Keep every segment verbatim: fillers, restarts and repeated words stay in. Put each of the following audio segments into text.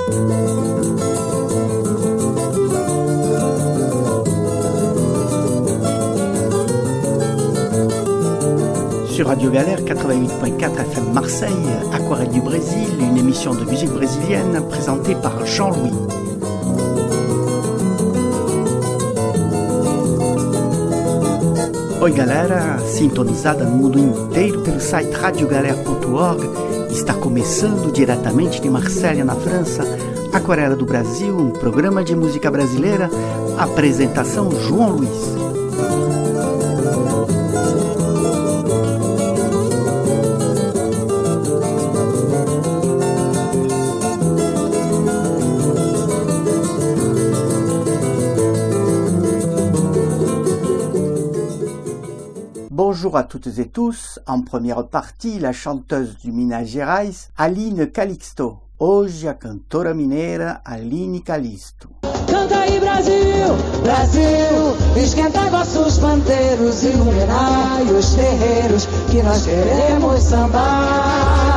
Sur Radio Galère quatre-vingt-huit virgule quatre F M Marseille, Aquarelle du Brésil, une émission de musique brésilienne présentée par Jean-Louis. Oi galera, sintonizada no mundo inteiro pelo site radio galera ponto org, está começando diretamente de Marselha, na França, Aquarela do Brasil, um programa de música brasileira, apresentação João Luiz. Bonjour à toutes et tous, en première partie, la chanteuse du Minas Gerais, Aline Calixto. Hoje a cantora mineira Aline Calixto. Canta aí Brasil, Brasil, esquenta vossos pandeiros, iluminai os terreiros, que nós queremos sambar.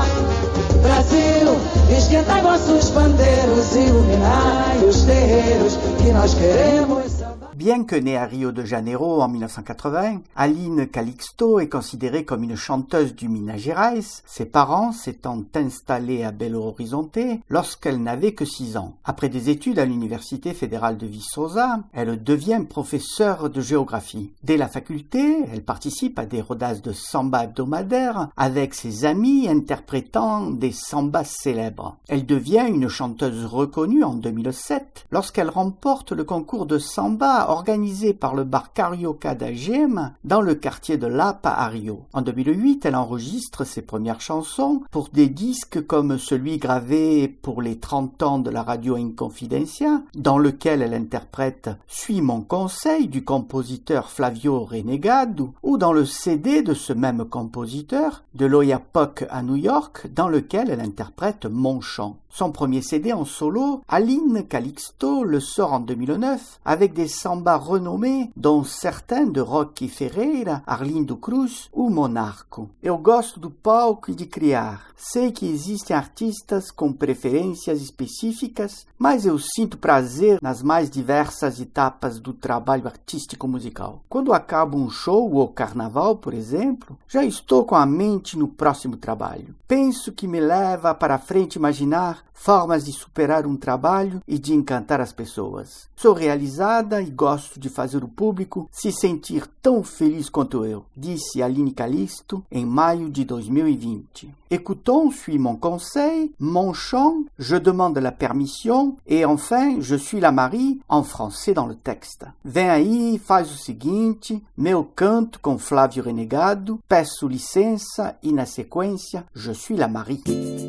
Brasil, esquenta vossos pandeiros, iluminai os terreiros, que nós queremos sambar. Bien que née à Rio de Janeiro en dix-neuf cent quatre-vingts, Aline Calixto est considérée comme une chanteuse du Minas Gerais, ses parents s'étant installés à Belo Horizonte lorsqu'elle n'avait que six ans. Après des études à l'Université fédérale de Viçosa, elle devient professeure de géographie. Dès la faculté, elle participe à des rodages de samba hebdomadaires avec ses amis interprétant des sambas célèbres. Elle devient une chanteuse reconnue en deux mille sept lorsqu'elle remporte le concours de samba organisé par le bar Carioca da Gema dans le quartier de Lapa à Rio. En deux mille huit, elle enregistre ses premières chansons pour des disques comme celui gravé pour les trente ans de la radio Inconfidencia, dans lequel elle interprète « Suis mon conseil » du compositeur Flavio Renegado, ou dans le C D de ce même compositeur, de l'Oyapock à New York, dans lequel elle interprète « Mon chant ». Son premier C D en solo, Aline Calixto, le sort en deux mille neuf avec des sambas renommés, dont certains de Rocky Ferreira, Arlindo Cruz ou Monarco. Eu gosto do palco e de criar. Sei que existem artistas com preferências específicas, mas eu sinto prazer nas mais diversas etapas do trabalho artístico musical. Quando acabo um show ou carnaval, por exemplo, já estou com a mente no próximo trabalho. Penso que me leva para frente imaginar formas de superar um trabalho e de encantar as pessoas. Sou realizada e gosto de fazer o público se sentir tão feliz quanto eu, disse Aline Calixto em maio de dois mil e vinte. Écoutons Suis mon conseil, Mon chant, Je demande la permission et enfin Je suis la Marie en français dans le texte. Vem aí, faz o seguinte, meu canto com Flávio Renegado, peço licença e na sequência Je suis la Marie.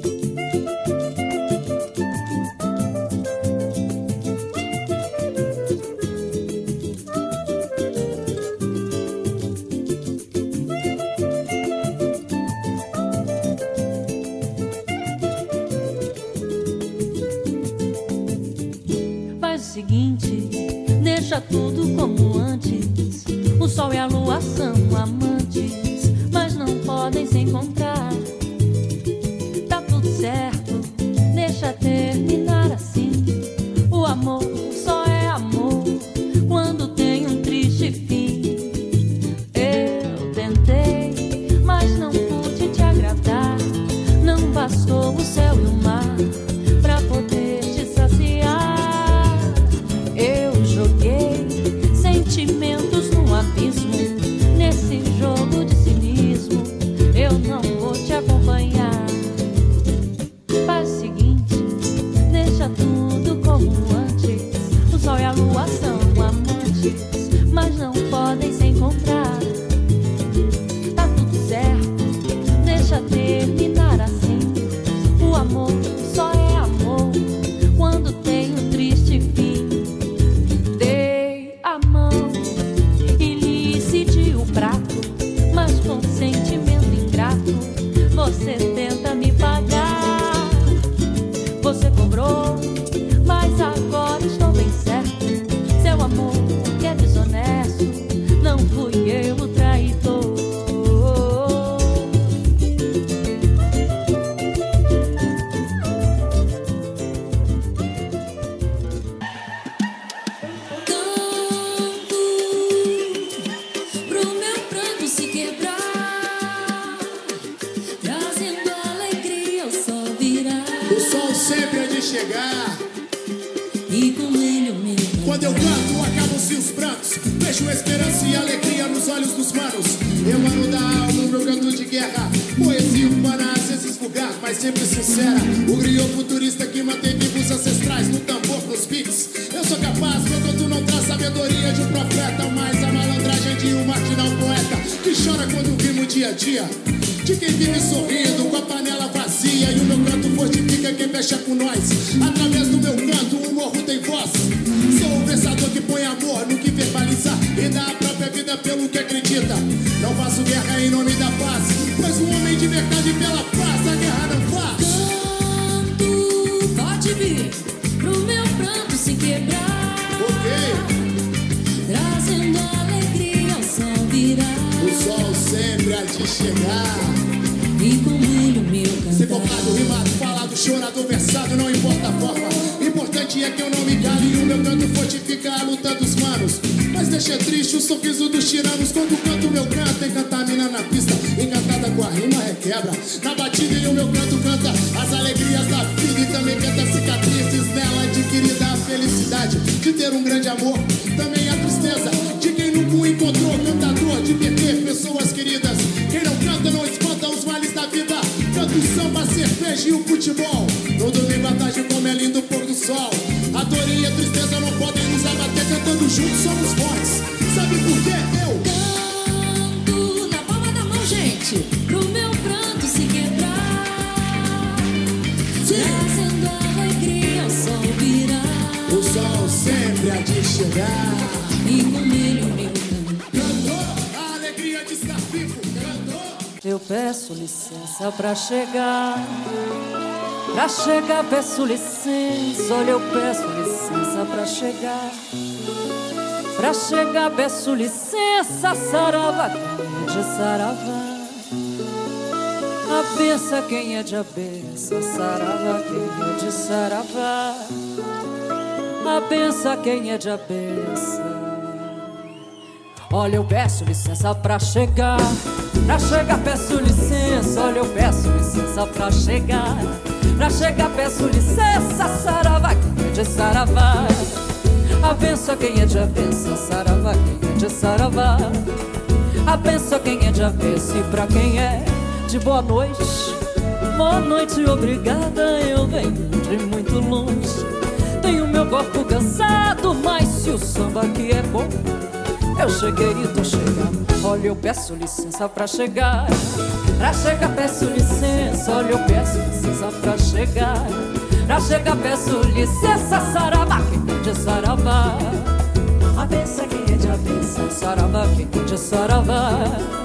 Seguinte, deixa tudo como antes. O sol e a lua são amantes, mas não podem se encontrar. Tá tudo certo, deixa terminar assim. O amor só é amor quando tem um triste fim. Eu tentei, mas não pude te agradar. Não bastou o céu e o mar pra poder te saciar. Eu joguei sentimentos no abismo, nesse jogo de cinismo. Eu não vou sempre há de chegar. E com ele o meu. Quando eu canto, acabam-se os prantos. Vejo esperança e alegria nos olhos dos manos. Emano da alma o meu canto de guerra. Poesia humana, às vezes vulgar, mas sempre sincera. O griot futurista que mantém vivos ancestrais no tambor, nos beats. Eu sou capaz, meu canto não traz sabedoria de um profeta, mas a malandragem de um marginal poeta que chora quando rima o dia a dia de quem vive sorrindo com a panela vazia. E o meu canto fortifica quem fecha com nós. Através do meu canto o morro tem voz. Sou o pensador que põe amor no que verbaliza e dá a própria vida pelo que acredita. Não faço guerra em nome da paz, pois um homem de verdade pela paz a guerra não faz. Canto, pode vir pro meu pranto se quebrar. Ok. Trazendo alegria ao sol virar. O sol sempre há de chegar. E com ele o meu cantar. Ser focado, rimado, falado, chorado, versado, não importa a forma. Importante é que eu não me cale e o meu canto fortifica a luta dos manos. Mas deixa triste o sorriso dos tiranos quando canto meu canto. Encanta a mina na pista, encantada com a rima requebra. Na batida e o meu canto canta as alegrias da vida e também canta cicatrizes nela adquirida a felicidade de ter um grande amor. Também a tristeza de quem nunca encontrou cantador, de perder pessoas queridas. Quem não canta não espanta os males da vida. Canto o samba, a cerveja e o futebol. No domingo à tarde como é lindo o pôr do sol. A dor e a tristeza não podem nos abater. Cantando juntos somos fortes. Sabe por quê? Eu canto na palma da mão, gente, pro meu pranto se quebrar. Sim. Trazendo alegria ao sol virar. O sol sempre há de chegar. E com ele o meu canto. Cantou a alegria de estar vivo. Cantou. Eu peço licença pra chegar. Pra chegar peço licença. Olha, eu peço licença pra chegar. Pra chegar peço licença. Saravá, quem é de saravá. A benção quem é de a benção. Saravá, quem é de saravá. A benção quem é de a benção. Olha, eu peço licença pra chegar. Pra chegar peço licença. Olha, eu peço licença pra chegar. Pra chegar peço licença. Saravá, quem é de saravá. A benção quem é de abenço. Saravá, quem é de saravá. A benção quem é de abenço. E pra quem é de boa noite, boa noite, obrigada. Eu venho de muito longe. Tenho meu corpo cansado, mas se o samba aqui é bom, eu cheguei e tô chegando. Olha, eu peço licença pra chegar. Pra chegar peço licença. Olha, eu peço licença pra chegar. Pra chegar peço licença. Saravá, quem é de saravá. A benção quem é de a benção. Saravá, quem é de saravá.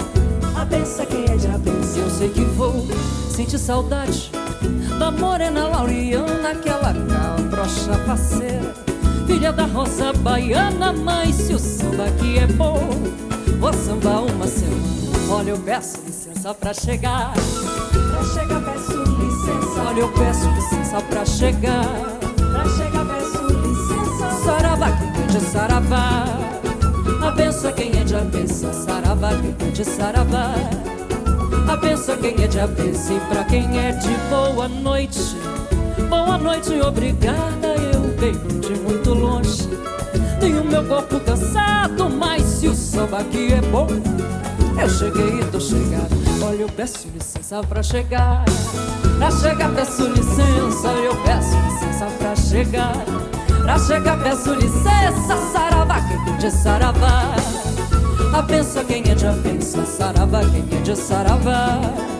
A benção quem é de a benção. Eu sei que vou sentir saudade da morena Lauriana, aquela cabrocha faceira, filha da roça baiana. Mas se o samba aqui é bom, vou sambar uma semana. Olha, eu peço licença pra chegar. Pra chegar peço licença. Olha, eu peço licença pra chegar. Pra chegar peço licença. Saravá, quem é de saravá. A benção quem é de a benção. Saravá, quem é de saravá. A benção quem é de a benção. E pra quem é de boa noite, boa noite, obrigada. Eu venho de muito longe. Tenho meu corpo cansado, mas se o samba aqui é bom, eu cheguei e tô chegando. Olha, eu peço licença pra chegar. Pra chegar peço licença. Olha, eu peço licença pra chegar. Pra chegar peço licença. Saravá, quem é de saravá. A benção quem é de a benção. Saravá, quem é de saravá.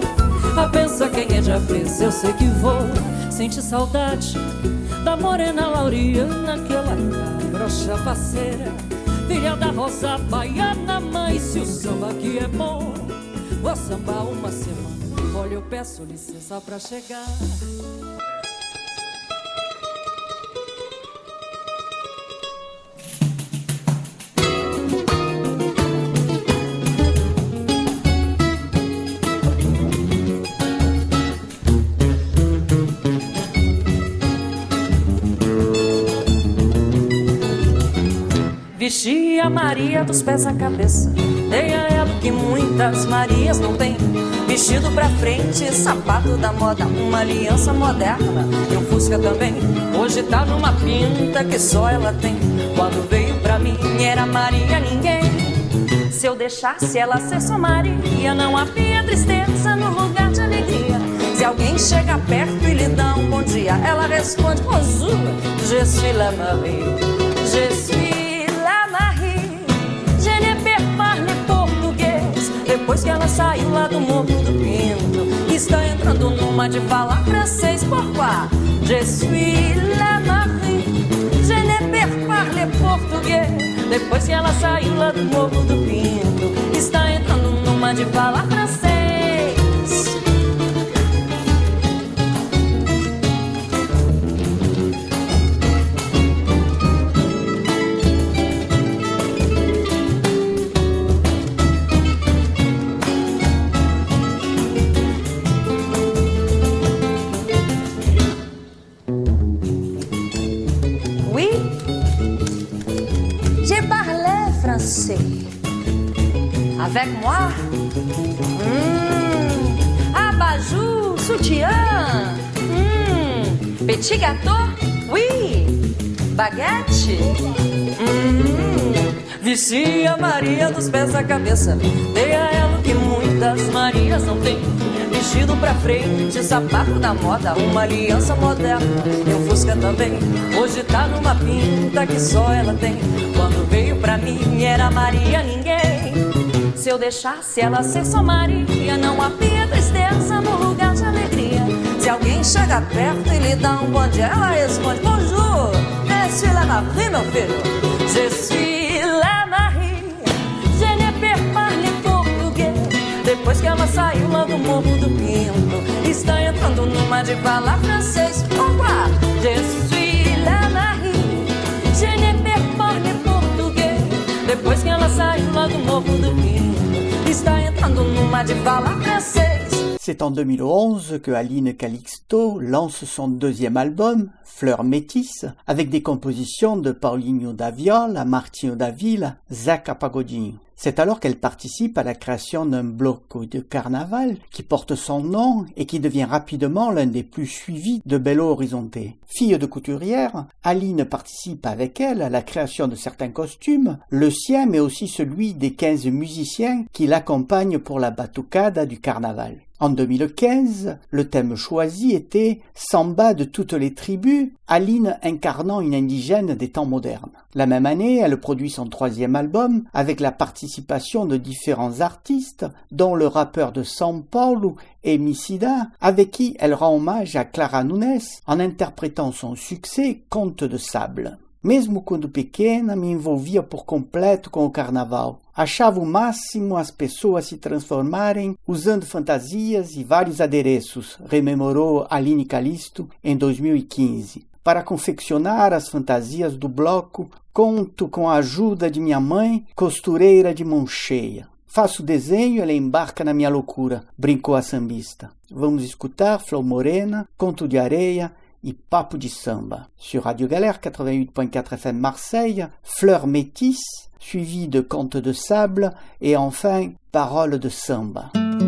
A benção quem é de a benção. Eu sei que vou sentir saudade da morena Lauriana, aquela cabrocha faceira, filha da roça baiana. Mas se o samba aqui é bom, vou sambar uma semana. Olha, eu peço licença pra chegar. Vesti a Maria dos pés à cabeça, dei a ela que muitas Marias não têm. Vestido pra frente, sapato da moda, uma aliança moderna e um Fusca também, hoje tá numa pinta que só ela tem. Quando veio pra mim era Maria ninguém. Se eu deixasse ela ser só Maria, não havia tristeza no lugar de alegria. Se alguém chega perto e lhe dá um bom dia, ela responde, bonjour, je suis la Marie, je suis la Marie. Je ne peux parler português. Depois que ela saiu lá do Morro do Pinto, está entrando numa de falar francês. Pourquoi? Je suis la Marie, je ne peux parler português. Depois que ela saiu lá do Morro do Pinto, está entrando numa de falar francês. Avec moi, mmh, abajur, sutiã, mmh, petit gâteau, oui, baguete, mmh, vestia a Maria dos pés à cabeça, dei a ela que muitas Marias não têm. Vestido pra frente, sapato da moda, uma aliança moderna e um Fusca também. Hoje tá numa pinta que só ela tem. Quando veio pra mim era Maria ninguém. Se eu deixasse ela ser só Maria, não havia tristeza no lugar de alegria. Se alguém chega perto e lhe dá um bom dia, ela responde, bonjour, je suis la Marie, meu filho. Je suis la Marie, je ne peux parler português. Depois que ela saiu lá do Morro do Pinto, está entrando numa de falar francês. Pourquoi? Je suis la Marie, je ne peux parler português. Depois que ela saiu lá do Morro do Pinto, está entrando numa de falar francês. C'est en deux mille onze que Aline Calixto lance son deuxième album, Fleurs métisses, avec des compositions de Paulinho da Viola, Martinho da Vila, Zeca Pagodinho. C'est alors qu'elle participe à la création d'un bloc de carnaval qui porte son nom et qui devient rapidement l'un des plus suivis de Belo Horizonte. Fille de couturière, Aline participe avec elle à la création de certains costumes, le sien mais aussi celui des quinze musiciens qui l'accompagnent pour la batucada du carnaval. En deux mille quinze, le thème choisi était « Samba de toutes les tribus », Aline incarnant une indigène des temps modernes. La même année, elle produit son troisième album avec la participation de différents artistes, dont le rappeur de São Paulo, Emicida, avec qui elle rend hommage à Clara Nunes en interprétant son succès « Conte de Sable ». Mesmo quando pequena, me envolvia por completo com o carnaval. Achava o máximo as pessoas se transformarem usando fantasias e vários adereços, rememorou Aline Calixto em dois mil e quinze. Para confeccionar as fantasias do bloco, conto com a ajuda de minha mãe, costureira de mão cheia. Faço desenho e ela embarca na minha loucura, brincou a sambista. Vamos escutar Flor Morena, Conto de Areia et Papo de Samba. Sur Radio Galère quatre-vingt-huit point quatre F M Marseille, Fleurs métisses, suivi de Conte de Sable et enfin Paroles de Samba.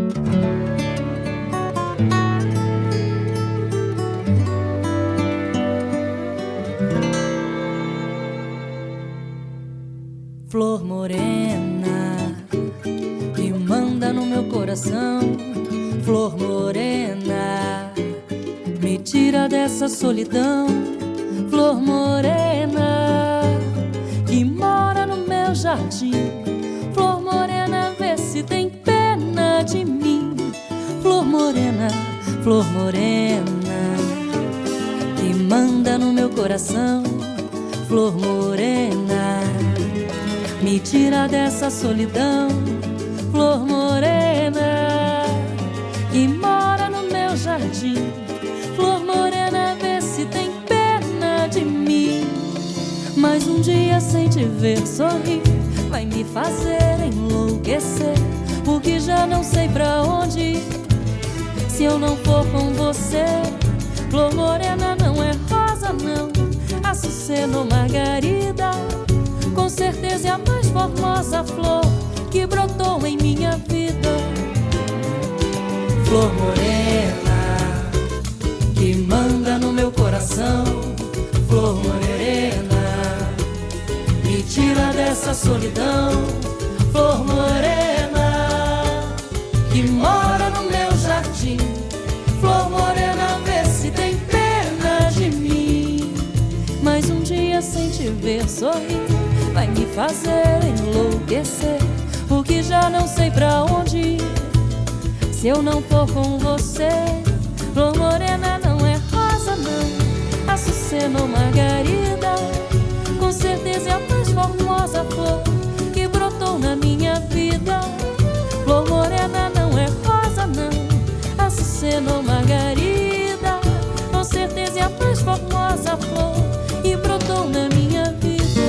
Flor morena que manda no meu coração, flor morena, me tira dessa solidão, flor morena que mora no meu jardim, flor morena, vê se tem pena de mim, flor morena, flor morena que manda no meu coração, flor morena, me tira dessa solidão, flor morena que mora no meu jardim, flor morena, vê se tem pena de mim. Mas um dia sem te ver sorrir vai me fazer enlouquecer, porque já não sei pra onde ir se eu não for com você. Flor morena não é rosa não, açucena ou margarida, com certeza é a mais formosa flor que brotou em minha vida. Flor morena que manda no meu coração, flor morena, me tira dessa solidão, flor morena, que mora no meu jardim, flor morena, vê se tem pena de mim. Mas um dia sem te ver sorrir vai me fazer enlouquecer, porque já não sei pra onde ir se eu não for com você. Flor morena não é rosa não, açucena ou margarida, com certeza é a mais formosa flor que brotou na minha vida. Flor morena não é rosa não, açucena ou margarida, com certeza é a mais formosa flor que brotou na minha vida.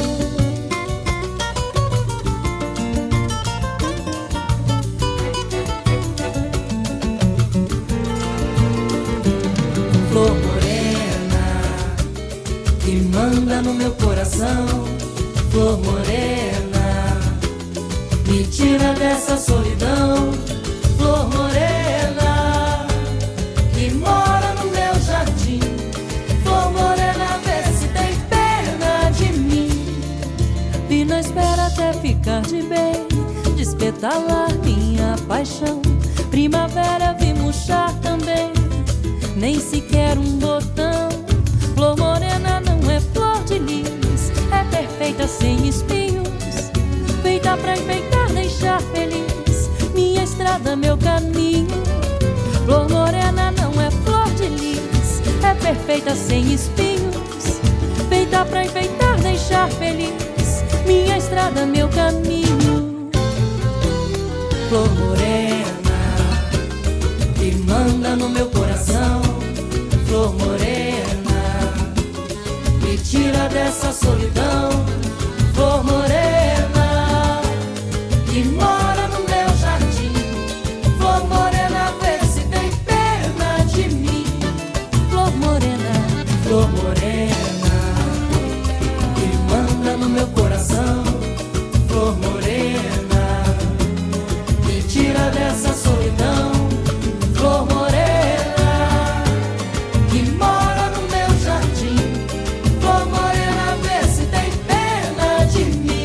Flor morena, que manda no meu coração, flor morena, me tira dessa solidão, flor morena, que mora no meu jardim, flor morena, vê se tem pena de mim. Vi na espera até ficar de bem, despetalar minha paixão, primavera vi murchar também, nem sequer um botão. Flor morena não é flor de lis, é perfeita sem espinhos, feita pra enfeitar, deixar feliz minha estrada, meu caminho. Flor morena não é flor de lis, é perfeita sem espinhos, feita pra enfeitar, deixar feliz minha estrada, meu caminho. Flor morena, que manda no meu coração, flor morena, me tira dessa solidão, flor morena, que mora no meu jardim, flor morena, vê se tem pena de mim. Flor morena, flor morena, que manda no meu coração, flor morena, me tira dessa solidão, flor morena, que mora no meu jardim, flor morena, vê se tem pena de mim.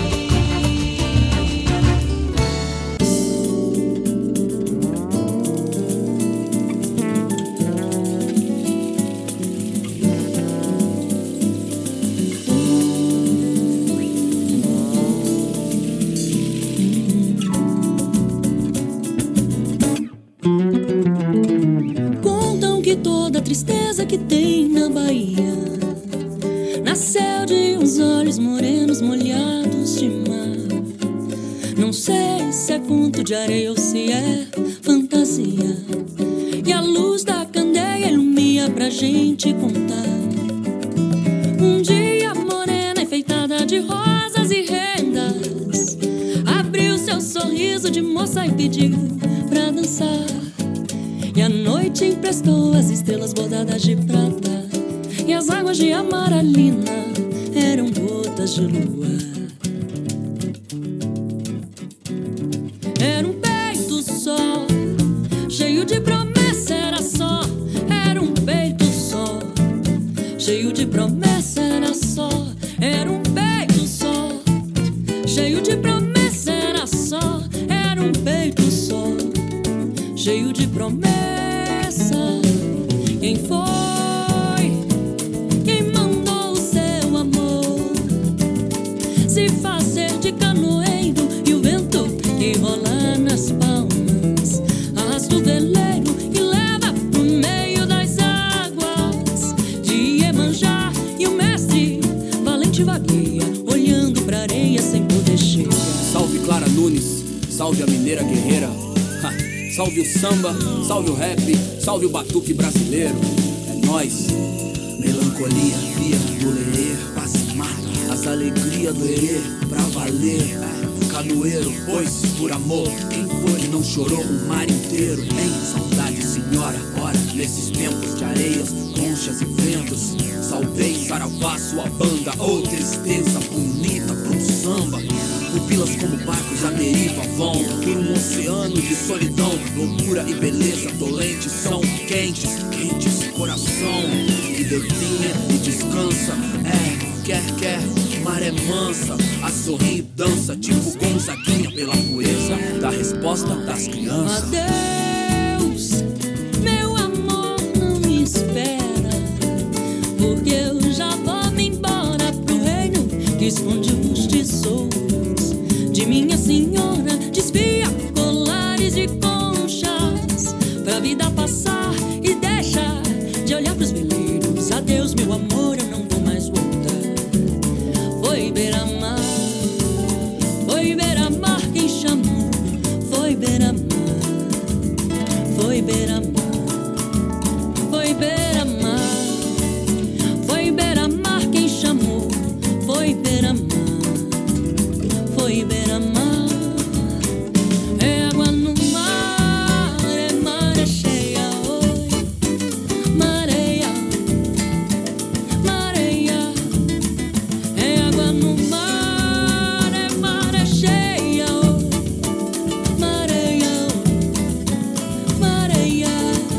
Contam que toda tristeza que tem na Bahia nasceu de uns olhos morenos molhados de mar. Não sei se é conto de areia ou se é fantasia, e a luz da candeia ilumina pra gente contar. Um dia morena enfeitada de rosas e rendas abriu seu sorriso de moça e pediu pra dançar. E a noite emprestou as estrelas bordadas de prata, e as águas de amaralina eram gotas de lua. Era um peito só, cheio de promessa, era só. Era um peito só, cheio de promessa, era só. Era um peito só, cheio de promessa, era só. Era um peito só, cheio de promessa. Quem foi? Quem mandou o seu amor se fazer de canoeiro, e o vento que rola nas palmas arrasta o veleiro e leva pro meio das águas de Iemanjá. E o mestre valente vagueia, olhando pra areia sem poder chegar. Salve Clara Nunes, salve a mineira guerreira, ha, salve o samba, salve o rap, salve o batuque brasileiro. É nóis. Melancolia, via do lerê, paz e mata, as alegrias do herê, pra valer. Canoeiro, pois por amor, quem foi que não chorou o mar inteiro? Em saudade, senhora, ora, nesses tempos de areias, conchas e ventos, salvei, saravá, sua banda, ou oh, tristeza bonita pro samba. pupilas como barcos à deriva vão por um oceano de solidão. Loucura e beleza dolentes são quentes, quentes, coração que define e descansa. É, quer, quer, maré mansa, a sorrir e dança, tipo Gonzaguinha pela pureza da resposta das crianças. Adeus, meu amor, não me espera, porque eu já vou me embora pro reino que esconde os tesouros de minha senhora. Desvia colares de conchas pra vida passar e deixa de olhar pros veleiros. Adeus, meu amor, eu não vou mais voltar. Foi beira-mar, foi beira-mar quem chamou. Foi beira-mar, foi beira-mar, foi beira-mar, foi beira-mar quem chamou. Foi beira-mar, foi beira-mar. É água no mar, é maré cheia, oi, mareia, mareia. É água no mar, é maré cheia, oi, mareia, mareia.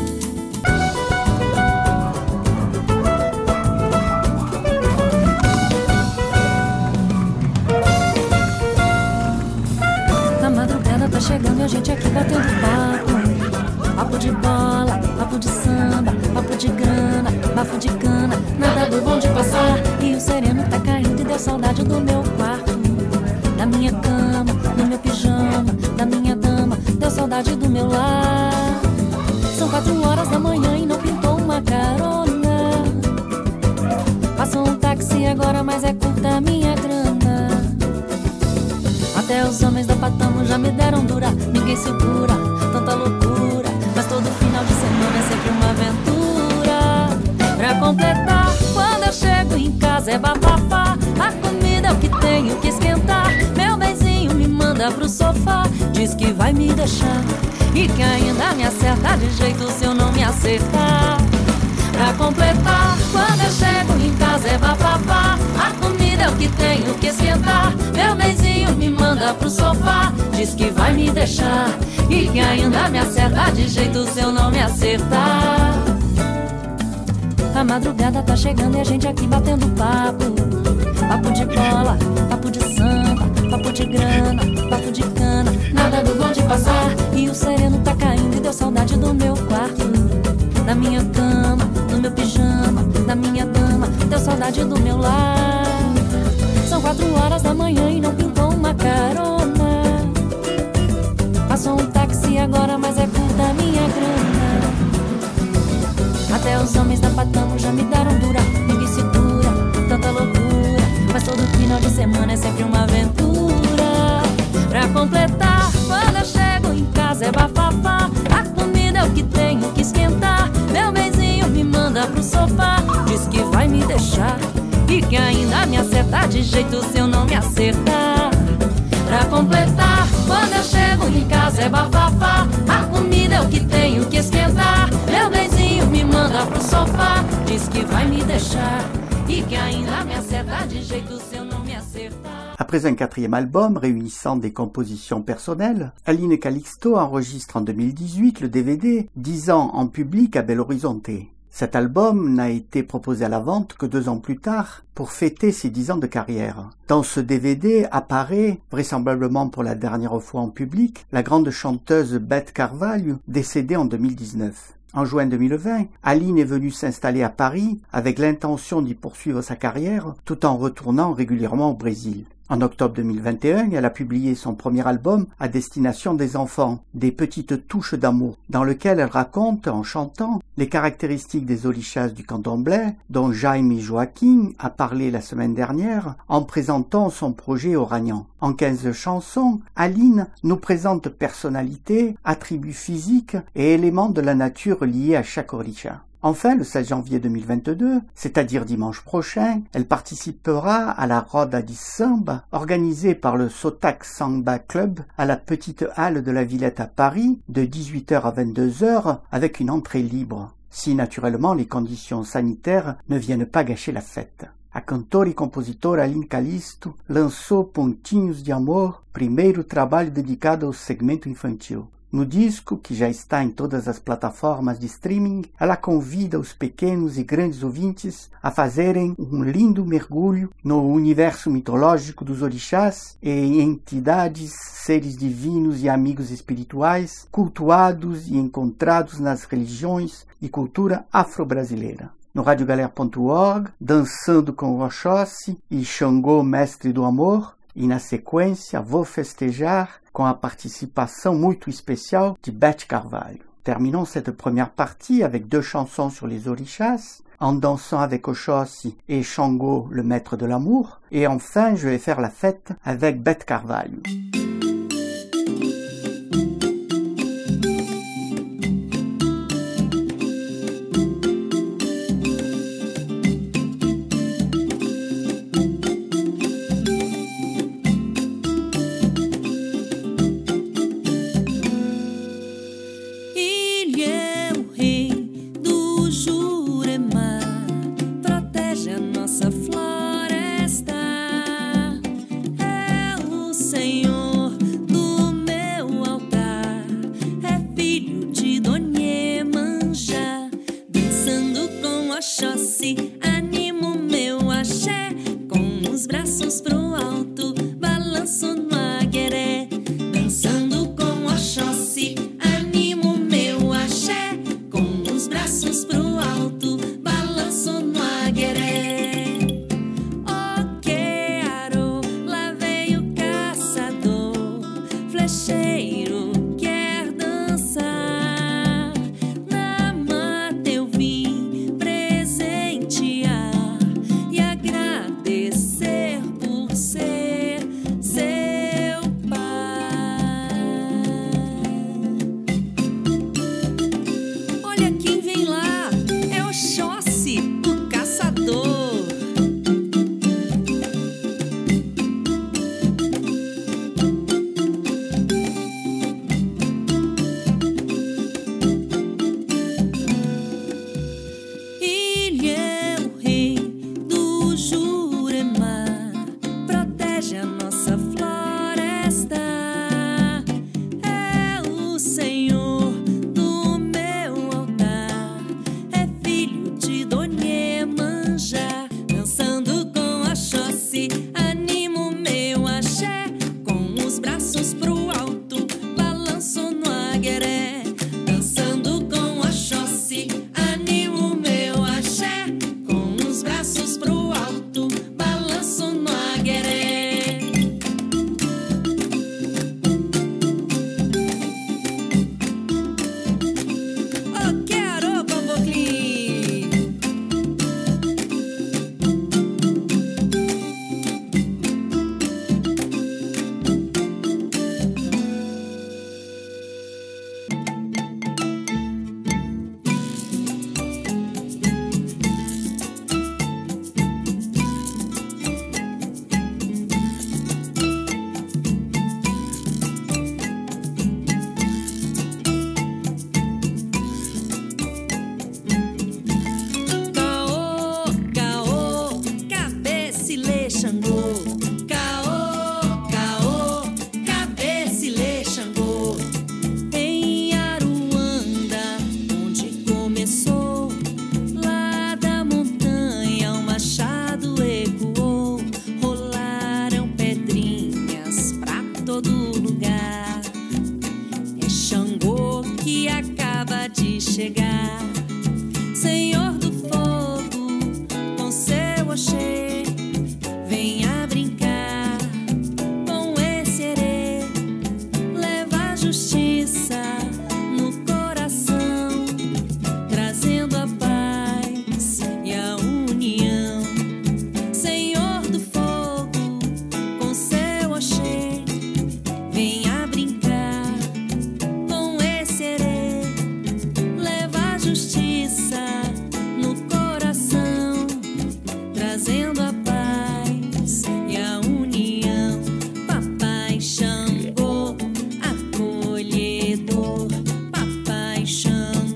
Na madrugada tá chegando e a gente aqui batendo papo. Papo de bola, papo de samba, papo de grana, bafo de cana. Nada do bom de passar. E o sereno tá caindo e deu saudade do meu quarto, da minha cama, do meu pijama, da minha dama. Deu saudade do meu lar. São quatro horas da manhã e não pintou uma carona. Passou um táxi agora, mas é curta a minha grana. Até os homens da Patamo já me deram dura. Ninguém segura tanta loucura, mas todo final de semana é sempre uma aventura. Pra completar, quando eu chego em casa é bafafá. A comida é o que tenho que esquentar. Meu benzinho me manda pro sofá, diz que vai me deixar e que ainda me acerta de jeito se eu não me acertar. Pra completar, quando eu chego em casa é bafafá. A comida é o que tenho que esquentar. Meu benzinho me manda pro sofá, diz que vai me deixar e que ainda me acerta de jeito se eu não me acertar. A madrugada tá chegando e a gente aqui batendo papo. Papo de bola, papo de samba, papo de grana, papo de cana. Nada do bom de passar. E o sereno tá caindo e deu saudade do meu quarto, da minha cama, do meu pijama, da minha dama. Deu saudade do meu lar. São quatro horas da manhã e não pintou uma carona. Passou um táxi agora, mas é curta a minha grana. Até os homens da Patamo já me deram dura. Ninguém segura tanta loucura, mas todo final de semana é sempre uma aventura. Pra completar, quando eu chego em casa é bafafá. A comida é o que tenho que esquentar. Meu benzinho me manda pro sofá, diz que vai me deixar e que ainda me acerta de jeito se eu não me acertar. Pra completar, quando eu chego em casa é bafafá. A comida é o que tenho que esquentar. Meu benzinho me manda pro sofá, diz que vai me deixar e que ainda me acerta de jeito se eu não me acertar. Après un quatrième album réunissant des compositions personnelles, Aline Calixto enregistre en deux mille dix-huit le D V D dix ans en public à Belo Horizonte. Cet album n'a été proposé à la vente que deux ans plus tard pour fêter ses dix ans de carrière. Dans ce D V D apparaît, vraisemblablement pour la dernière fois en public, la grande chanteuse Beth Carvalho, décédée en deux mille dix-neuf. En juin deux mille vingt, Aline est venue s'installer à Paris avec l'intention d'y poursuivre sa carrière tout en retournant régulièrement au Brésil. En octobre deux mille vingt et un, elle a publié son premier album à destination des enfants, Des petites touches d'amour, dans lequel elle raconte, en chantant, les caractéristiques des Olixás du Candomblé, dont Jaime Joaquim a parlé la semaine dernière en présentant son projet Oragnan. En quinze chansons, Aline nous présente personnalités, attributs physiques et éléments de la nature liés à chaque Orixa. Enfin, le seize janvier deux mille vingt-deux, c'est-à-dire dimanche prochain, elle participera à la Roda de Samba, organisée par le Sotac Samba Club à la petite halle de la Villette à Paris, de dix-huit heures à vingt-deux heures, avec une entrée libre, si naturellement les conditions sanitaires ne viennent pas gâcher la fête. À cantora e compositora Aline Calixto lançou Pontinhos de Amor, primeiro trabalho dedicado ao segmento infantil. No disco, que já está em todas as plataformas de streaming, ela convida os pequenos e grandes ouvintes a fazerem um lindo mergulho no universo mitológico dos orixás e entidades, seres divinos e amigos espirituais, cultuados e encontrados nas religiões e cultura afro-brasileira. No radiogalera ponto org, Dançando com Oxóssi e Xangô, Mestre do Amor, e na sequência Vou Festejar, com a participação muito especial de Beth Carvalho. Terminons cette première partie avec deux chansons sur les orishas, En dansant avec Oxóssi et Xangô, le maître de l'amour, et enfin je vais faire la fête avec Beth Carvalho.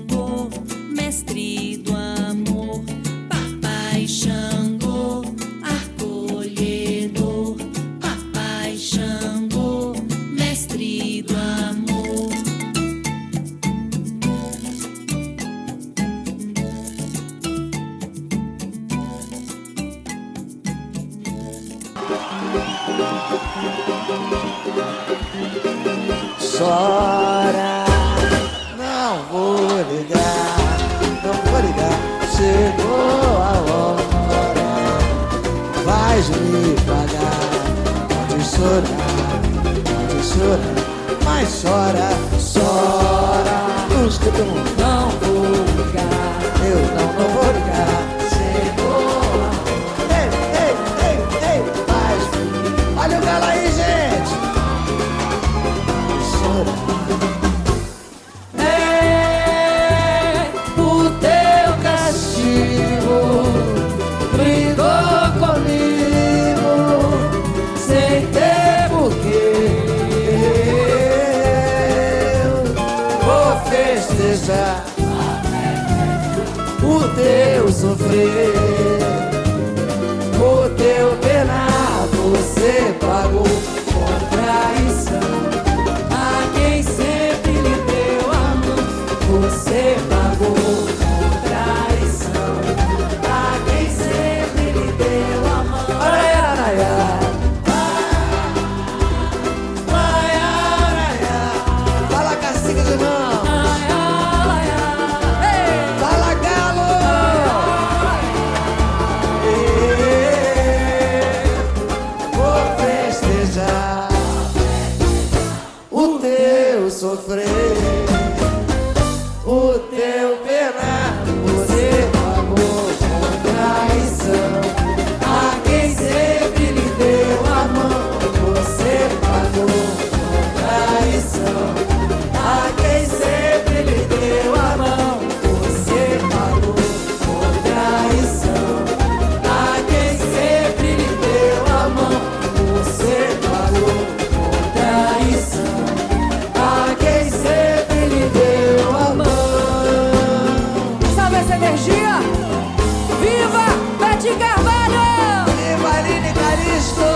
Xangô, Chora, não vou ligar, não vou ligar. Chegou a hora, vais me pagar. Pode chorar, pode chorar, mas chora, chora. Os que não vou ligar, eu não, não vou ligar. Chegou a hora. Ei, ei, ei, ei, vais me. Olha o galo aí, gente. Chora. O teu sofrer, o teu penar, você pagou com traição. A quem sempre lhe deu a mão, você pagou com traição. A quem sempre lhe deu a mão. Araiá, araiá. Fala, cacique de mão. Sofrer, o teu penar, você pagou com traição. A quem sempre lhe deu a mão, você pagou com traição. A quem sempre lhe deu a mão, você pagou com traição. A quem sempre lhe deu a mão, você pagou com traição. Energia! Viva Bete Carvalho! Viva Aline Calixto!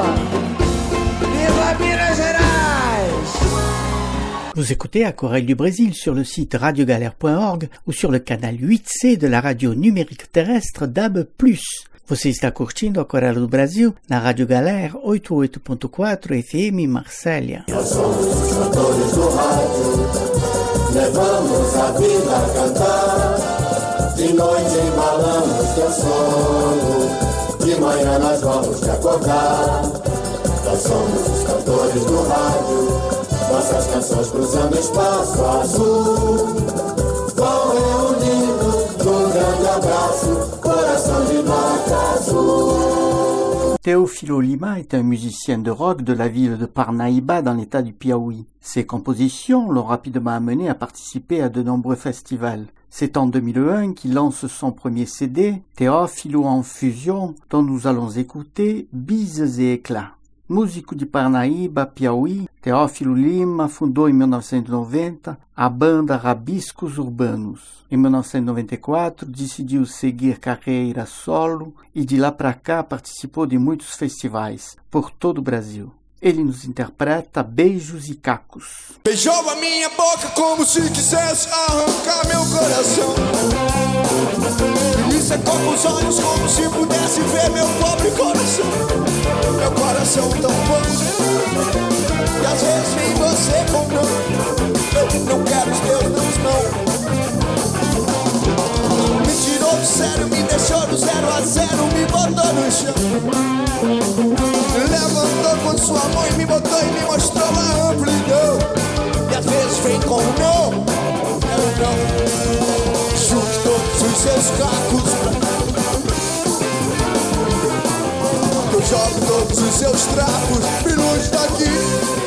Viva Minas Gerais! Vous écoutez à Chorale du Brésil sur le site radio galère point org ou sur le canal huit C de la radio numérique terrestre D A B plus. Você está curtindo a Chorale do Brasil na Rádio Galera oitenta e oito ponto quatro F M Marsella. Nós somos os cantores do rádio, levamos a vida a cantar. De noite embalamos teu sono, de manhã nós vamos te acordar. Nós somos os cantores do rádio, nossas canções cruzando espaço azul. Vão reunindo num grande abraço, coração de nota azul. Teófilo Lima est un musicien de rock de la ville de Parnaíba dans l'état du Piauí. Ses compositions l'ont rapidement amené à participer à de nombreux festivals. C'est en deux mille un qu'il lance son premier C D, Teófilo en Fusion, dont nous allons écouter Bises et Éclats. Músico de Parnaíba, Piauí, Teófilo Lima fundou em mil novecentos e noventa a banda Rabiscos Urbanos. Em mil novecentos e noventa e quatro decidiu seguir carreira solo e de lá para cá participou de muitos festivais por todo o Brasil. Ele nos interpreta Beijos e Cacos. Beijou a minha boca como se quisesse arrancar meu coração. Me secou com os olhos como se pudesse ver meu pobre coração. Meu coração tão bom, e às vezes vem você com não. Eu não quero os teus nãos, não. Me tirou do sério, me deixou do zero a zero, me botou no chão. Me levantou com sua mão e me botou e me mostrou a amplidão. E às vezes vem com o não, eu não. Junte todos os seus cacos pra cá. Eu jogo todos os seus trapos bem longe daqui.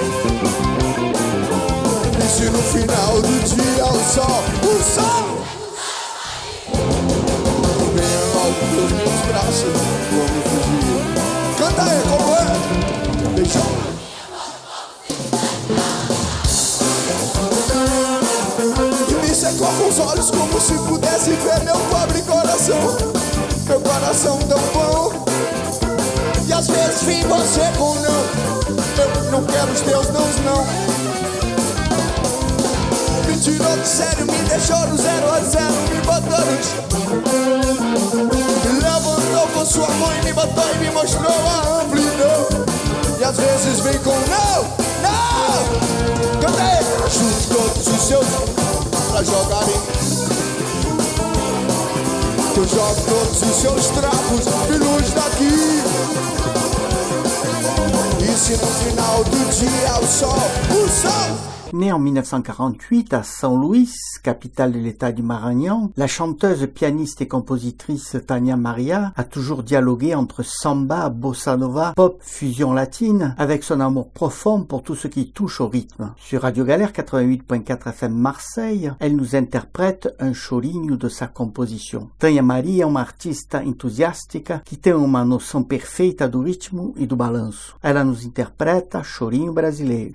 E se no final do dia o sol, o sol vem logo pelos meus braços, como fugir. Canta aí, como é? Beijão. E me secou com os olhos como se pudesse ver meu pobre coração. Meu coração tão bom, e às vezes vem você com não. Eu não quero os teus nãos, não. Me tirou de sério, me deixou do zero a zero, me botou no chão. Me levantou com sua mão e me botou e me mostrou a amplitude. no. E às vezes vem com não, não. Cantei, junte todos os seus pra jogarem. Que eu jogo todos os seus trapos, filhos daqui. E se no final do dia o sol, o sol. Née en mille neuf cent quarante-huit à San Luis, capitale de l'État du Maranhão, la chanteuse, pianiste et compositrice Tania Maria a toujours dialogué entre samba, bossa nova, pop, fusion latine, avec son amour profond pour tout ce qui touche au rythme. Sur Radio Galère quatre-vingt-huit point quatre F M Marseille, elle nous interprète un chorinho de sa composition. Tania Maria é uma artista entusiástica que tem uma noção perfeita do ritmo e do balanço. Ela nos interpreta Chorinho Brasileiro.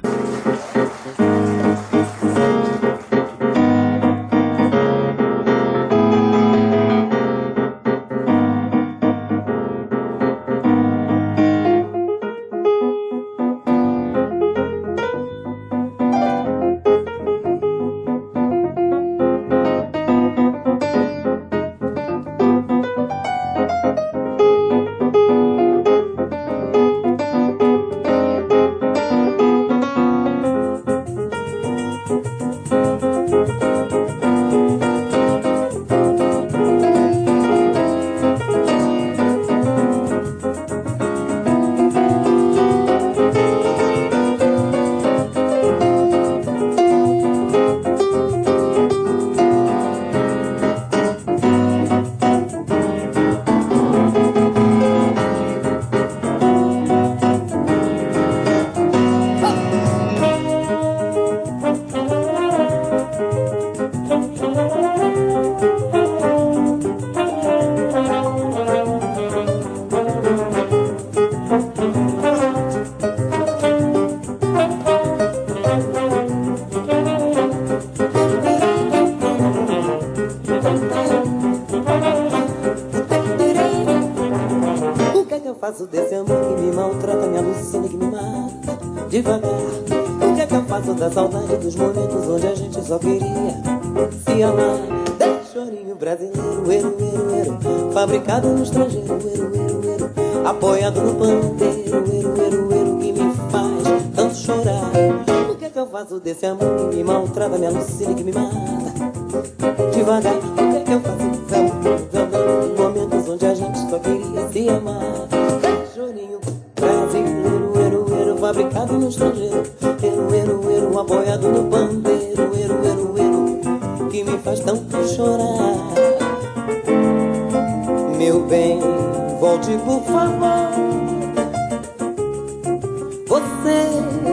faço desse amor que me maltrata, me alucina, que me mata devagar? O que é que eu faço da saudade dos momentos onde a gente só queria se amar? Desse chorinho brasileiro, eru, eru, eru, fabricado no estrangeiro, eru, eru, eru, apoiado no pandeiro, eru, eru, eru, que me faz tanto chorar. O que é que eu faço desse amor que me maltrata, me alucina, que me mata devagar? O que é que eu faço desse amor dos momentos onde a gente só queria se amar? Chorinho brasileiro, eru, eru, fabricado no estrangeiro, eru, eru, eru, apoiado no pandeiro, eru, eru, eru, que me faz tanto chorar. Meu bem, volte por favor. Você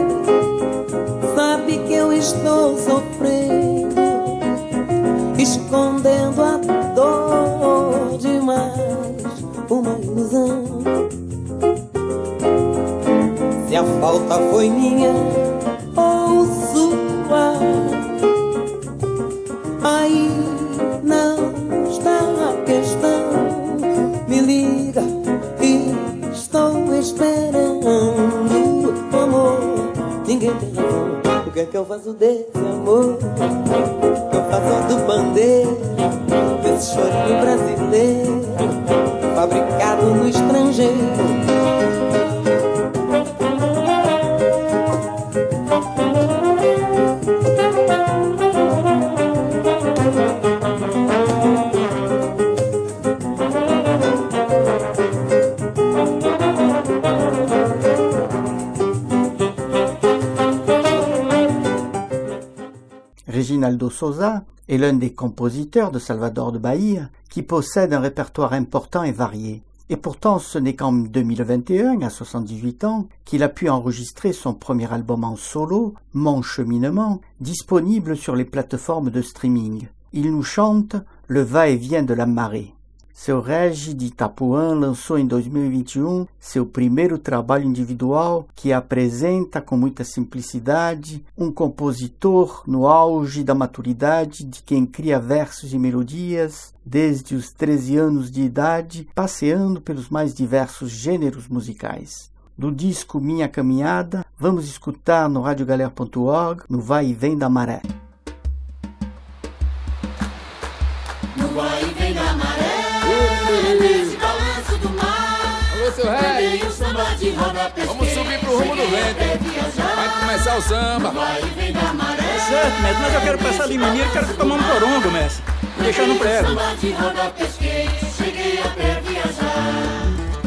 sabe que eu estou sofrendo, escondendo a dor demais, uma ilusão. Se a falta foi minha ou sua, aí não está a questão. Me liga e estou esperando, amor, ninguém tem razão. O que é que eu faço desse amor? Eu faço do pandeiro, desse chorinho brasileiro, fabricado no estrangeiro. Reginaldo Souza est l'un des compositeurs de Salvador de Bahia qui possède un répertoire important et varié. Et pourtant, ce n'est qu'en deux mille vingt et un, à soixante-dix-huit ans, qu'il a pu enregistrer son premier album en solo, Mon Cheminement, disponible sur les plateformes de streaming. Il nous chante Le va-et-vient de la marée. Seu Regi de Itapuã lançou em dois mil e vinte e um seu primeiro trabalho individual que apresenta com muita simplicidade um compositor no auge da maturidade de quem cria versos e melodias desde os treze anos de idade, passeando pelos mais diversos gêneros musicais. Do disco Minha Caminhada, vamos escutar no radio galère ponto org, no Vai e Vem da Maré. No vai e vem da maré, nesse balanço do mar, Alô, seu Rei! Vamos subir pro rumo do vento. Vai começar o samba. É certo, mestre, mas eu quero passar ali em Mineiro, quero tomar um corongo, mestre. E deixar no prego. Cheguei até viajar.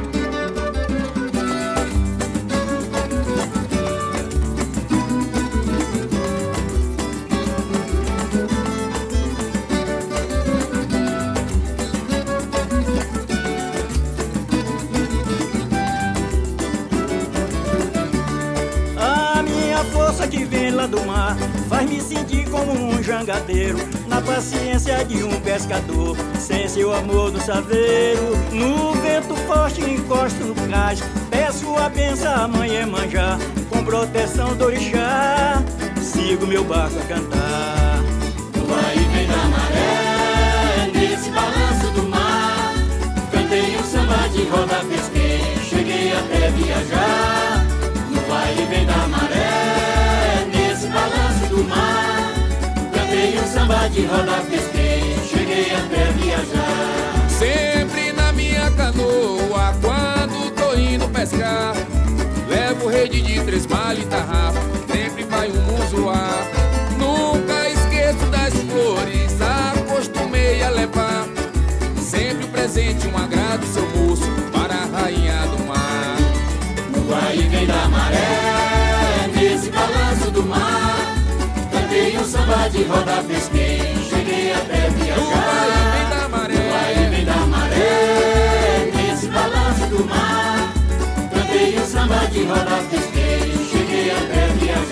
Que vem lá do mar faz me sentir como um jangadeiro, na paciência de um pescador, sem seu amor no saveiro. No vento forte encosto no cais, peço a benção a mãe Iemanjá, com proteção do orixá, sigo meu barco a cantar. No vai e vem da maré, nesse balanço do mar, cantei um samba de roda, pesquei, cheguei até viajar. No vai e vem da maré, nesse balanço do mar, cantei um samba de roda, pesquei, cheguei até viajar. Sempre na minha canoa, quando tô indo pescar, levo rede de três malhas e tarrafa, sempre vai um muzuá. Nunca esqueço das flores, acostumei a levar, sempre o presente, um agrado, seu moço, para a rainha do mar. No vai e vem da maré, nesse balanço do mar, cantei um samba de roda, pesquei, cheguei até viajar. No vai e vem da maré, no vai e vem da maré, nesse balanço do mar, cantei um samba de roda, pesquei, cheguei até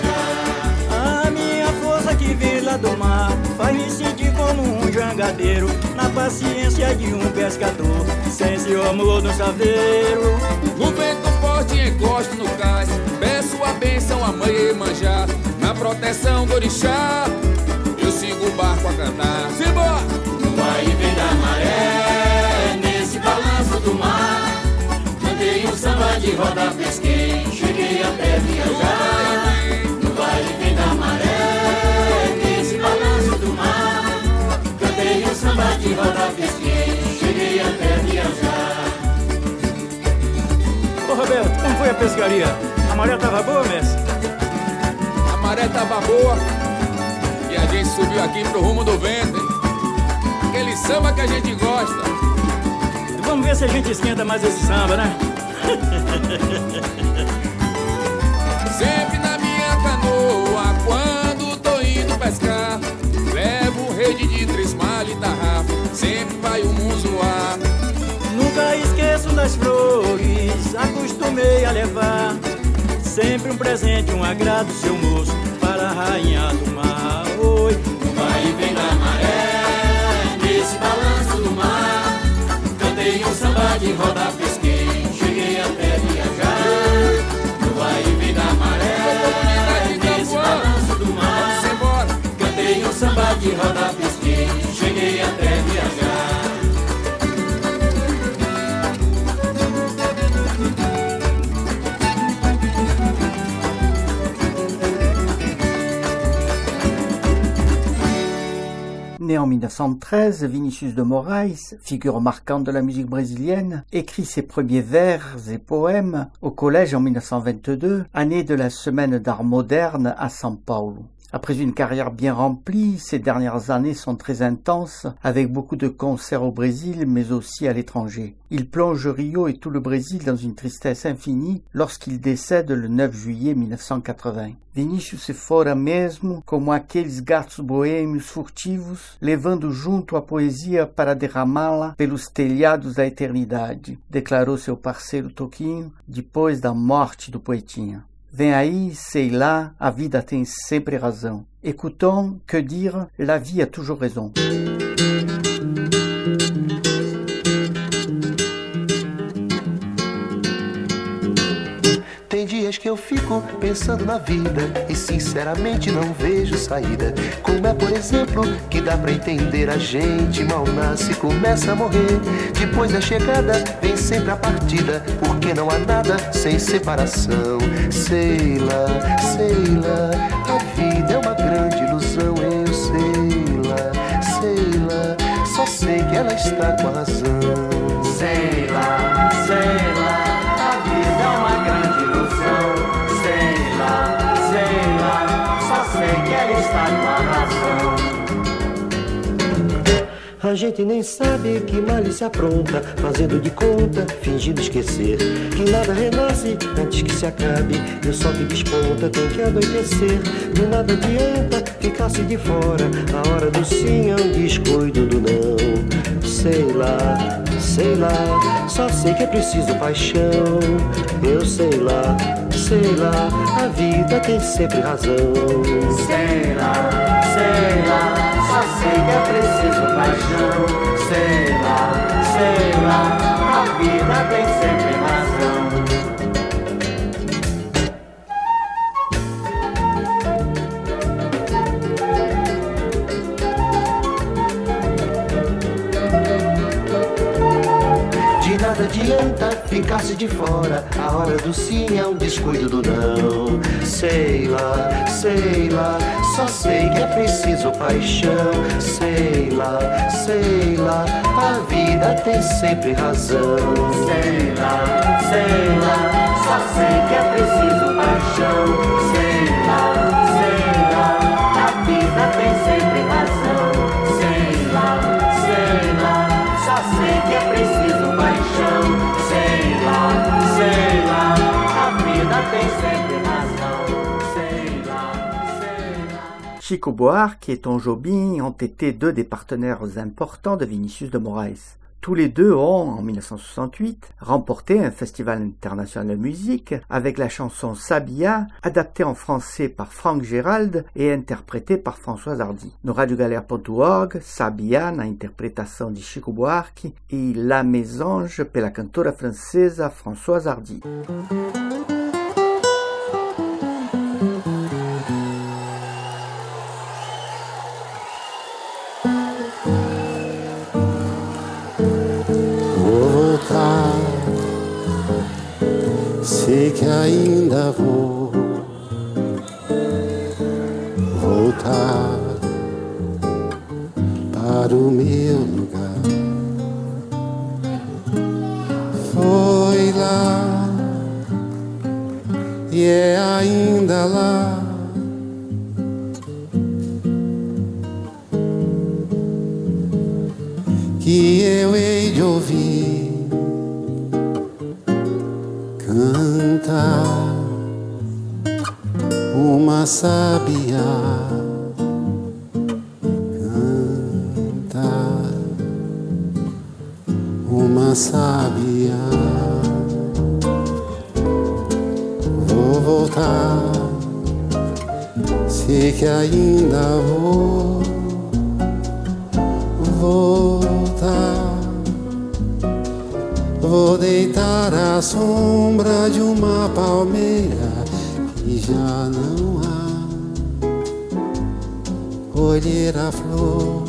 viajar. A minha força que vem lá do mar faz me sentir como um jangadeiro, na paciência de um pescador, sem seu amor no saveiro. No vento forte encosto no cais, peço a bênção a mãe Iemanjá, na proteção do orixá, eu sigo o barco a cantar. Simbora! No vai e vem da maré, nesse balanço do mar, cantei um samba de roda, pesquei, cheguei até viajar. No vai e vem da maré, nesse balanço do mar, cantei um samba de roda, pesquei, cheguei até viajar. Ô Roberto, como foi a pescaria? A maré tava boa, mestre? A maré tava boa e a gente subiu aqui pro rumo do vento, hein? Aquele samba que a gente gosta. Vamos ver se a gente esquenta mais esse samba, né? Sempre na minha canoa, quando tô indo pescar, levo rede de três malhas e tarrafa, sempre vai o muzuá. Nunca esqueço das flores, acostumei a levar, sempre um presente, um agrado, seu moço, para a rainha do mar. Oi. No vai e vem da maré, nesse balanço do mar, cantei um samba de roda, pesquei, cheguei até viajar. No vai e vem da maré, nesse balanço do mar, cantei um samba de roda, pesquei, cheguei até viajar. Né en mille neuf cent treize, Vinicius de Moraes, figure marquante de la musique brésilienne, écrit ses premiers vers et poèmes au collège en mille neuf cent vingt-deux, année de la Semaine d'art moderne à São Paulo. Après une carrière bien remplie, ces dernières années sont très intenses, avec beaucoup de concerts au Brésil, mais aussi à l'étranger. Il plonge Rio et tout le Brésil dans une tristesse infinie lorsqu'il décède le neuf juillet mille neuf cent quatre-vingts. Vinícius se fora mesmo como aqueles gatos boêmios furtivos, levando junto a poesia para derramá-la pelos telhados da eternidade, declarou seu parceiro Toquinho, depois da morte do poetinha. Vem aí, sei lá, a vida tem sempre razão. Écoutons, que dire, la vie a toujours raison. Tem dias que eu fico pensando na vida e sinceramente não vejo saída. Como é, por exemplo, que dá pra entender a gente mal nasce e começa a morrer. Depois da chegada vem sempre a partida, porque não há nada sem separação. Sei lá, sei lá, a vida é uma grande ilusão. Eu sei lá, sei lá, só sei que ela está com a razão. Sei lá, sei lá, a vida é uma A gente nem sabe que malícia apronta, fazendo de conta, fingindo esquecer que nada renasce antes que se acabe, e o sol que desponta tem que anoitecer. De nada adianta ficar-se de fora, a hora do sim é um descuido do não. Sei lá, sei lá, só sei que é preciso paixão. Eu sei lá, sei lá, a vida tem sempre razão. Sei lá, sei lá, só sei que é preciso paixão. Sei lá, sei lá, a vida tem sempre razão. De nada adianta ficar-se de fora, a hora do sim é um descuido do não. Sei lá, sei lá, só sei que é preciso paixão. Sei lá, sei lá, a vida tem sempre razão. Sei lá, sei lá, só sei que é preciso paixão. Sei lá, sei lá, a vida tem sempre razão. Sei lá, sei lá, só sei que é preciso paixão. Sei lá, sei lá, a vida tem sempre razão. Sei lá, sei lá. Chico Buarque et Tom Jobim ont été deux des partenaires importants de Vinicius de Moraes. Tous les deux ont, en mille neuf cent soixante-huit, remporté un festival international de musique avec la chanson Sabia, adaptée en français par Frank Gérald et interprétée par Françoise Hardy. No radio galera ponto org, Sabia, na interpretação de Chico Buarque, e La Mésange pela cantora francesa Françoise Hardy. Sei que ainda vou voltar para o meu lugar. Foi lá e é ainda lá. Que eu hei de ouvir cantar uma sabiá, cantar uma sabiá. Vou voltar, sei que ainda vou voltar. Vou deitar à sombra de uma palmeira que já não há, colher a flor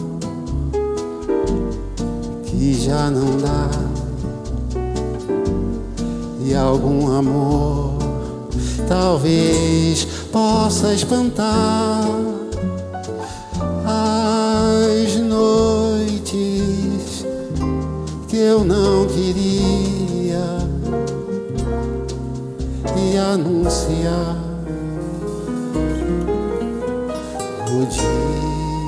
que já não dá, e algum amor talvez possa espantar as noites que eu não queria e anunciar o dia.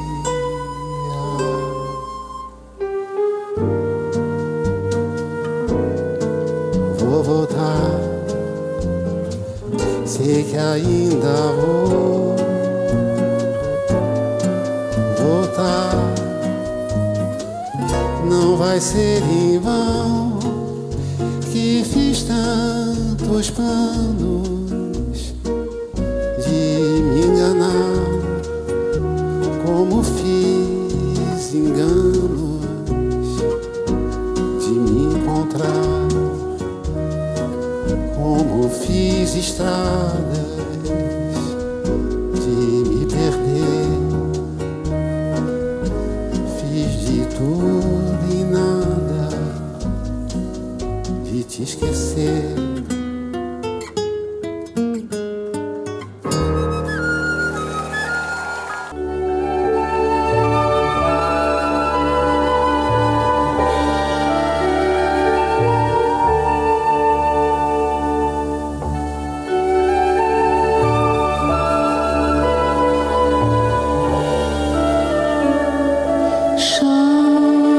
Vou voltar, sei que ainda vou voltar. Não vai ser em vão que fiz tantos planos de me enganar, como fiz enganos de me encontrar, como fiz estradas de me perder. Fiz de tudo e nada de te esquecer. Chão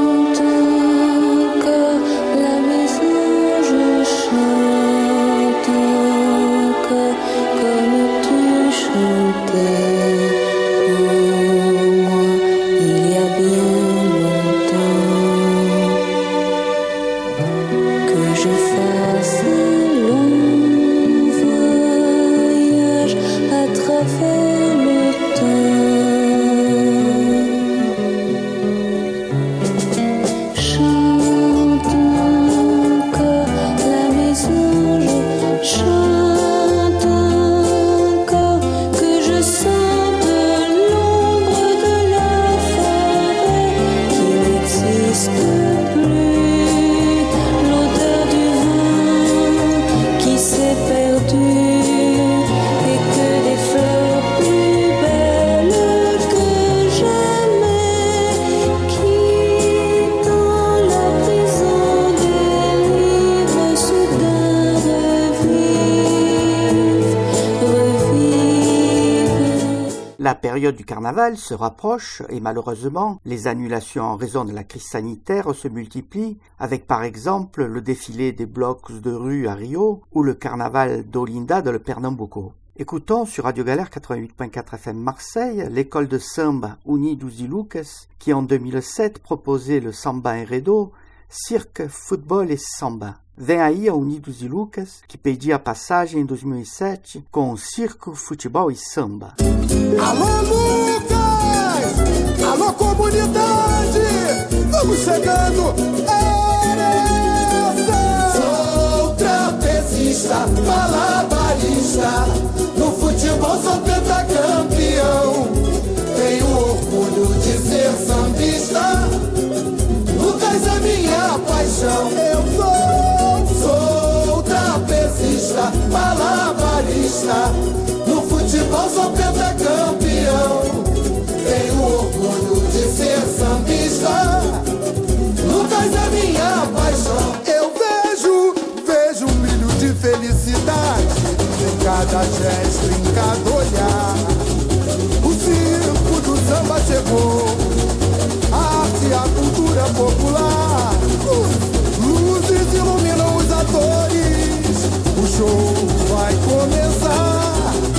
La période du carnaval se rapproche et malheureusement, les annulations en raison de la crise sanitaire se multiplient avec par exemple le défilé des blocs de rue à Rio ou le carnaval d'Olinda de le Pernambuco. Écoutons sur Radio Galère quatre-vingt-huit point quatre F M Marseille l'école de samba Unidos e Lucas qui en deux mille sept proposait le samba enredo, cirque, football e samba. Vem aí a Unidos e Lucas, que pedia passagem em dois mil e sete com circo, futebol e samba. Alô, Lucas! Alô, comunidade! Vamos chegando! Ereção! Sou trapezista, malabarista, no futebol sou pentacampeão. Tenho orgulho de ser sambista, Lucas é minha paixão. Eu sou, sou trapezista, malabarista, no futebol sou pentacampeão. Tenho orgulho de ser sambista, Lucas é minha paixão. Eu vejo, vejo um brilho de felicidade em cada gesto, em cada olhar. O circo do samba chegou, a arte e a cultura popular. Luzes iluminam os atores, o show vai começar.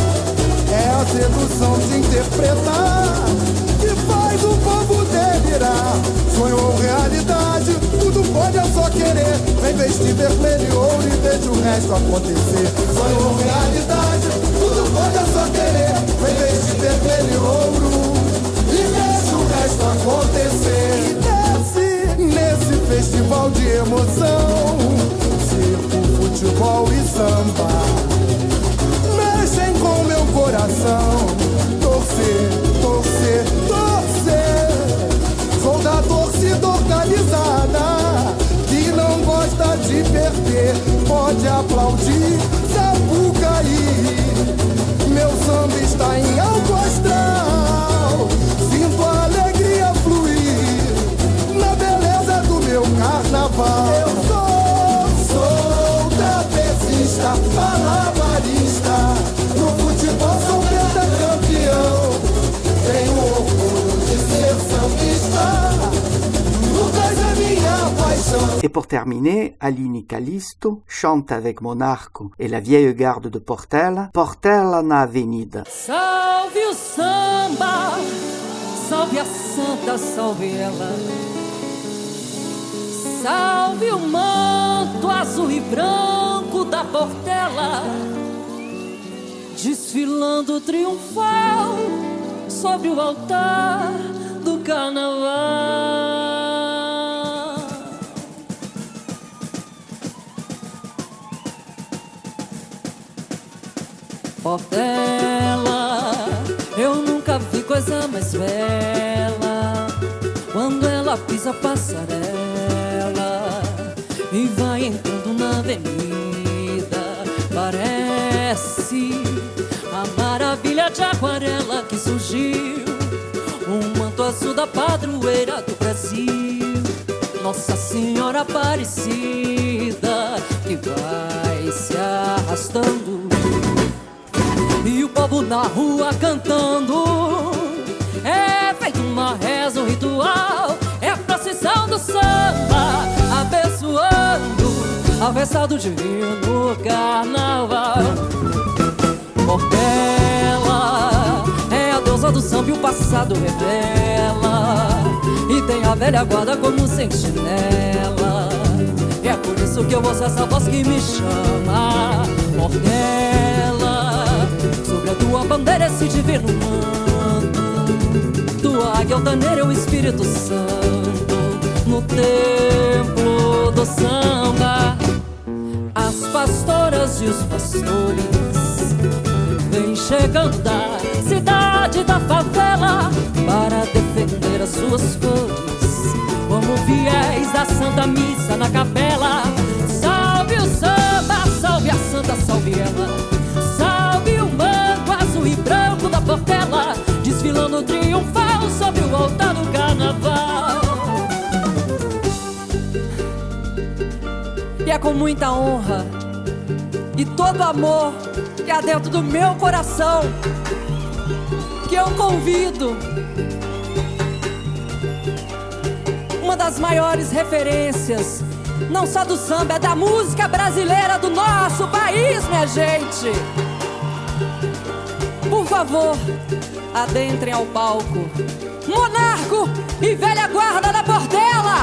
É a sedução de interpretar que faz o povo delirar. Sonho ou realidade, tudo pode, é só querer. Vem vestir vermelho e ouro e veja o resto acontecer. Sonho ou realidade, tudo pode, é só querer. Vem vestir vermelho e ouro e veja o resto acontecer. E desce nesse festival de emoção, circo, futebol e samba mexem com meu coração. Torcer, torcer, torcer. Sou da torcida organizada que não gosta de perder. Pode aplaudir, sabe cair. Meu samba está em alto astral. Sinto a alegria fluir na beleza do meu carnaval. Eu sou, sou trapezista, malabarista, no futebol sou pentacampeão. Tenho orgulho de ser sambista, Lucas é minha paixão. Et pour terminer, Aline Calisto chante avec Monarco et la vieille garde de Portela, Portela na Avenida. Salve o samba, salve a santa, salve ela. Salve o manto azul e branco da Portela, desfilando triunfal sobre o altar do carnaval. Portela, eu nunca vi coisa mais bela. Quando ela pisa a passarela e vai entrando na avenida, parece a maravilha de aquarela que surgiu, um manto azul da padroeira do Brasil, Nossa Senhora Aparecida, que vai se arrastando e o povo na rua cantando. É feito uma reza, um ritual, é a procissão do samba, abençoando a festa do divino carnaval. Portela é a deusa do samba e o passado revela, e tem a velha guarda como sentinela. E é por isso que eu ouço essa voz que me chama. Portela, sobre a tua bandeira esse divino manto, tua águia altaneira é o Espírito Santo no templo do samba. As pastoras e os pastores vêm chegando da cidade da favela para defender as suas cores, como fiéis da Santa Missa na capela. Salve o samba, salve a santa, salve ela. Salve o mango azul e branco da Portela, desfilando triunfal sobre o altar do carnaval. E é com muita honra e todo amor que há dentro do meu coração que eu convido uma das maiores referências, não só do samba, é da música brasileira do nosso país, minha gente. Por favor, adentrem ao palco Monarco e velha guarda da Portela.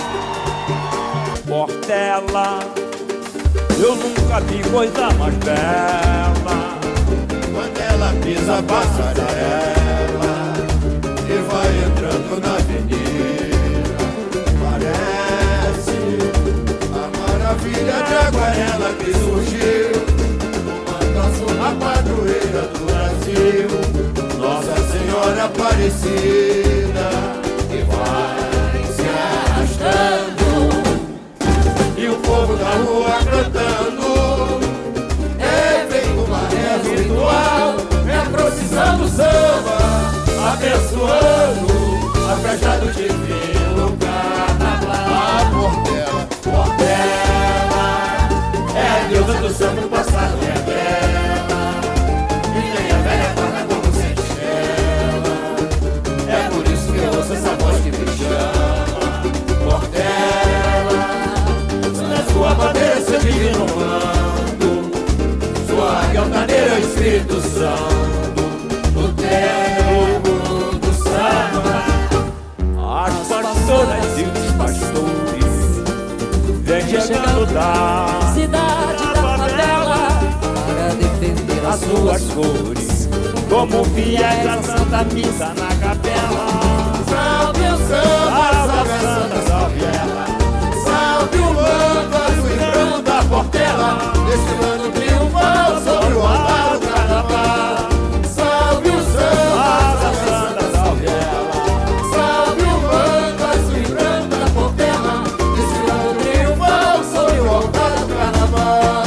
Portela, eu nunca vi coisa mais bela. Quando ela pisa a passarela e vai entrando na avenida, parece a maravilha de Aguarela que surgiu, uma a padroeira do Brasil, Nossa Senhora Aparecida, que vai se arrastando e o povo da rua cantando. É feito uma reza ritual, é a procissão do samba, abençoando a festa do divino carnaval. A Portela, Portela, é a deusa do samba do passado, é bela, e nem a velha guarda como sentinela. É por isso que eu ouço essa voz que me chama. Portela, na sua bandeira seu divino mando, sua águia altaneira é o Espírito Santo, no tempo do samba. As pastoras e os pastores vêm chegando da cidade da favela para defender as suas cores, como fiéis da Santa Missa na capela. Salve o samba, salve a santa, salve ela. Salve o manto azul e branco da Portela, desfilando triunfal sobre o altar do carnaval. Salve o samba, salve a santa, salve ela. Salve o manto azul e branco da Portela, desfilando triunfal sobre o altar do carnaval.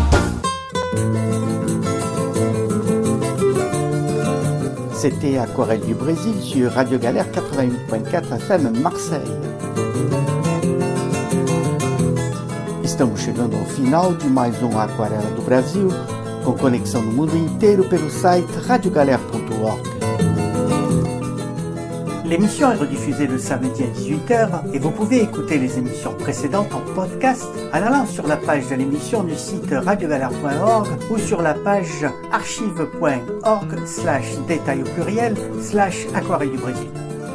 C'était Aquarelle du Brésil sur Radio Galère quatre-vingt-huit point quatre F M Marseille. Estamos chegando ao final de mais um Aquarela do Brasil, com conexão no mundo inteiro pelo site radio galère ponto org. L'émission est rediffusée le samedi à dix-huit heures et vous pouvez écouter les émissions précédentes en podcast en allant sur la page de l'émission du site radio galère point org ou sur la page archive point org slash détail au pluriel slash Aquarelle du Brésil.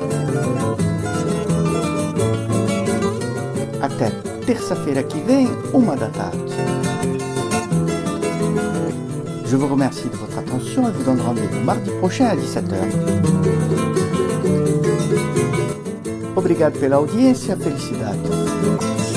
Até terça-feira que vem, uma da tarde. Je vous remercie de votre attention et vous donne rendez-vous mardi prochain à dix-sept heures. Obrigado pela audiência, felicidades.